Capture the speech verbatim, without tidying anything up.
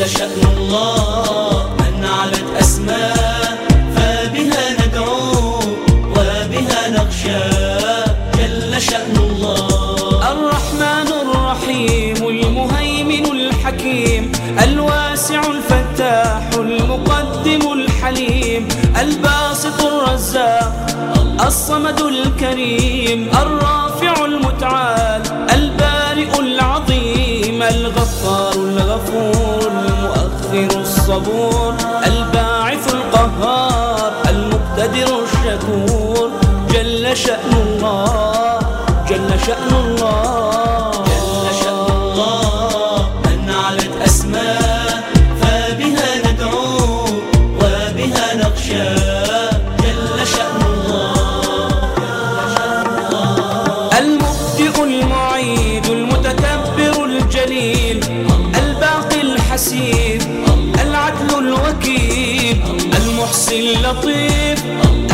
جل شأن الله من علت أسماء فبها ندعو وبها نخشى جل شأن الله. الرحمن الرحيم المهيمن الحكيم الواسع الفتاح المقدم الحليم الباسط الرزاق الصمد الكريم الرافع المتعال البارئ العظيم الغفار الغفور المؤخر الصبور الباعث القهار المقتدر الشكور جل شأن الله جل شأن الله. جل شأن الله من علت أسماء فبها ندعو وبها نخشى جل شأن الله. المبدئ المعيد المتكبر الجليل الباقي الحسيب العدل الوكيل المحصي اللطيف